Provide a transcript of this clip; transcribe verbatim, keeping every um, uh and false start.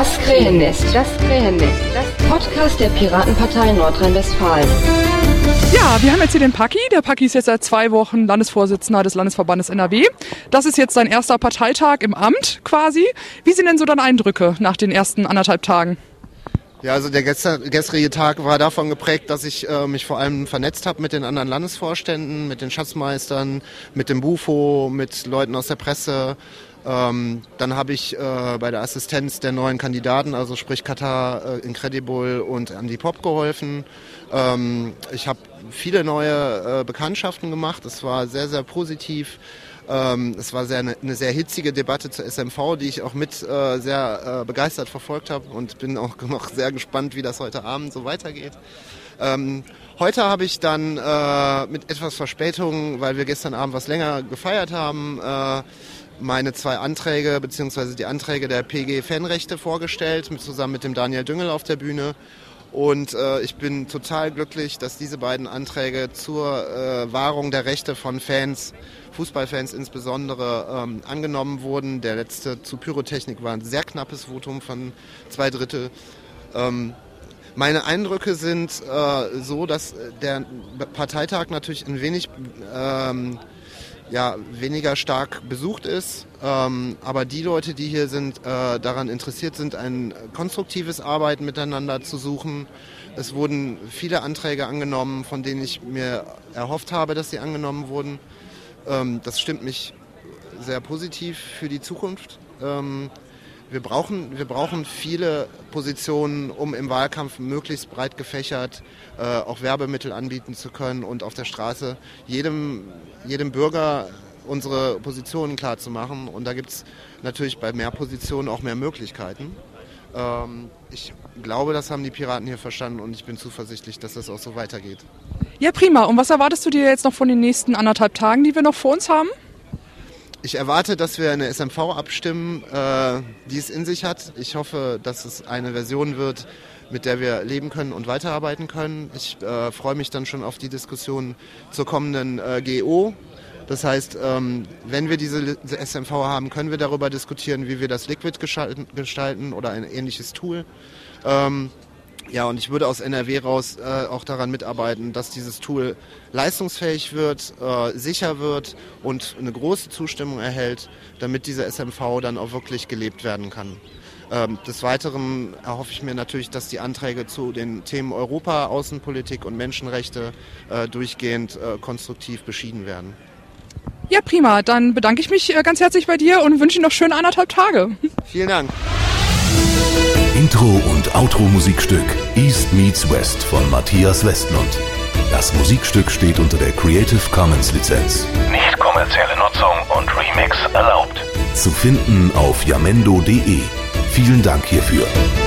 Das Krähennest, das Krähennest, das Podcast der Piratenpartei Nordrhein-Westfalen. Ja, wir haben jetzt hier den Paki. Der Paki ist jetzt seit zwei Wochen Landesvorsitzender des Landesverbandes N R W. Das ist jetzt sein erster Parteitag im Amt quasi. Wie sind denn so deine Eindrücke nach den ersten anderthalb Tagen? Ja, also der gestrige Tag war davon geprägt, dass ich äh, mich vor allem vernetzt habe mit den anderen Landesvorständen, mit den Schatzmeistern, mit dem Bufo, mit Leuten aus der Presse. Ähm, dann habe ich äh, bei der Assistenz der neuen Kandidaten, also sprich Katar, äh, Incredible und Andy Pop geholfen. Ähm, ich habe viele neue äh, Bekanntschaften gemacht. Es war sehr, sehr positiv. Ähm, es war sehr, eine, eine sehr hitzige Debatte zur S M V, die ich auch mit äh, sehr äh, begeistert verfolgt habe und bin auch noch sehr gespannt, wie das heute Abend so weitergeht. Ähm, heute habe ich dann äh, mit etwas Verspätung, weil wir gestern Abend was länger gefeiert haben, äh, meine zwei Anträge bzw. die Anträge der P G Fanrechte vorgestellt, mit, zusammen mit dem Daniel Düngel auf der Bühne. Und äh, ich bin total glücklich, dass diese beiden Anträge zur äh, Wahrung der Rechte von Fans, Fußballfans insbesondere, ähm, angenommen wurden. Der letzte zu Pyrotechnik war ein sehr knappes Votum von zwei Drittel. Ähm, meine Eindrücke sind äh, so, dass der Parteitag natürlich ein wenig ähm, ja, weniger stark besucht ist, ähm, aber die Leute, die hier sind, äh, daran interessiert sind, ein konstruktives Arbeiten miteinander zu suchen. Es wurden viele Anträge angenommen, von denen ich mir erhofft habe, dass sie angenommen wurden. Ähm, das stimmt mich sehr positiv für die Zukunft. Ähm, wir brauchen, wir brauchen viele Positionen, um im Wahlkampf möglichst breit gefächert äh, auch Werbemittel anbieten zu können und auf der Straße jedem, jedem Bürger unsere Positionen klar zu machen. Und da gibt es natürlich bei mehr Positionen auch mehr Möglichkeiten. Ähm, ich glaube, das haben die Piraten hier verstanden und ich bin zuversichtlich, dass das auch so weitergeht. Ja, prima. Und was erwartest du dir jetzt noch von den nächsten anderthalb Tagen, die wir noch vor uns haben? Ich erwarte, dass wir eine S M V abstimmen, äh, die es in sich hat. Ich hoffe, dass es eine Version wird, mit der wir leben können und weiterarbeiten können. Ich äh, freue mich dann schon auf die Diskussion zur kommenden äh, G O. Das heißt, ähm, wenn wir diese S M V haben, können wir darüber diskutieren, wie wir das Liquid gestalten, gestalten oder ein ähnliches Tool. Ähm, Ja, und ich würde aus N R W raus äh, auch daran mitarbeiten, dass dieses Tool leistungsfähig wird, äh, sicher wird und eine große Zustimmung erhält, damit diese S M V dann auch wirklich gelebt werden kann. Ähm, des Weiteren erhoffe ich mir natürlich, dass die Anträge zu den Themen Europa, Außenpolitik und Menschenrechte äh, durchgehend äh, konstruktiv beschieden werden. Ja, prima. Dann bedanke ich mich ganz herzlich bei dir und wünsche Ihnen noch schöne anderthalb Tage. Vielen Dank. Intro- und Outro-Musikstück East Meets West von Matthias Westlund. Das Musikstück steht unter der Creative Commons Lizenz. Nicht kommerzielle Nutzung und Remix erlaubt. Zu finden auf jamendo punkt de. Vielen Dank hierfür.